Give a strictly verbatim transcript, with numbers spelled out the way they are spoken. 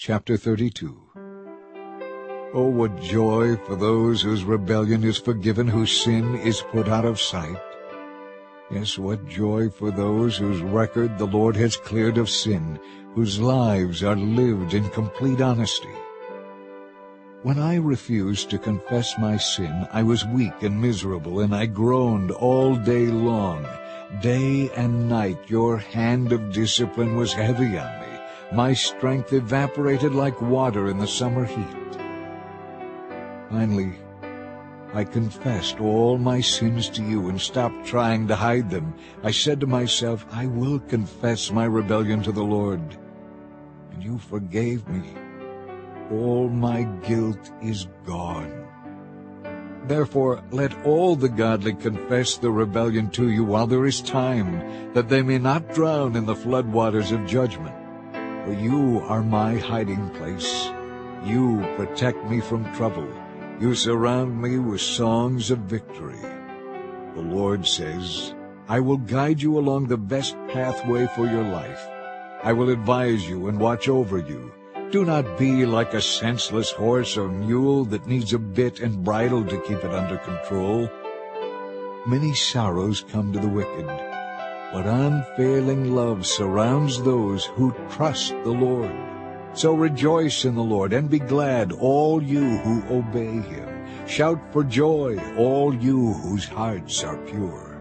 Chapter thirty-two. Oh, what joy for those whose rebellion is forgiven, whose sin is put out of sight. Yes, what joy for those whose record the Lord has cleared of sin, whose lives are lived in complete honesty. When I refused to confess my sin, I was weak and miserable, and I groaned all day long. Day and night your hand of discipline was heavy on me. My strength evaporated like water in the summer heat. Finally, I confessed all my sins to you and stopped trying to hide them. I said to myself, I will confess my rebellion to the Lord. And you forgave me. All my guilt is gone. Therefore, let all the godly confess their rebellion to you while there is time, that they may not drown in the floodwaters of judgment. For you are my hiding place. You protect me from trouble. You surround me with songs of victory. The Lord says, I will guide you along the best pathway for your life. I will advise you and watch over you. Do not be like a senseless horse or mule that needs a bit and bridle to keep it under control. Many sorrows come to the wicked, but unfailing love surrounds those who trust the Lord. So rejoice in the Lord and be glad, all you who obey him. Shout for joy, all you whose hearts are pure.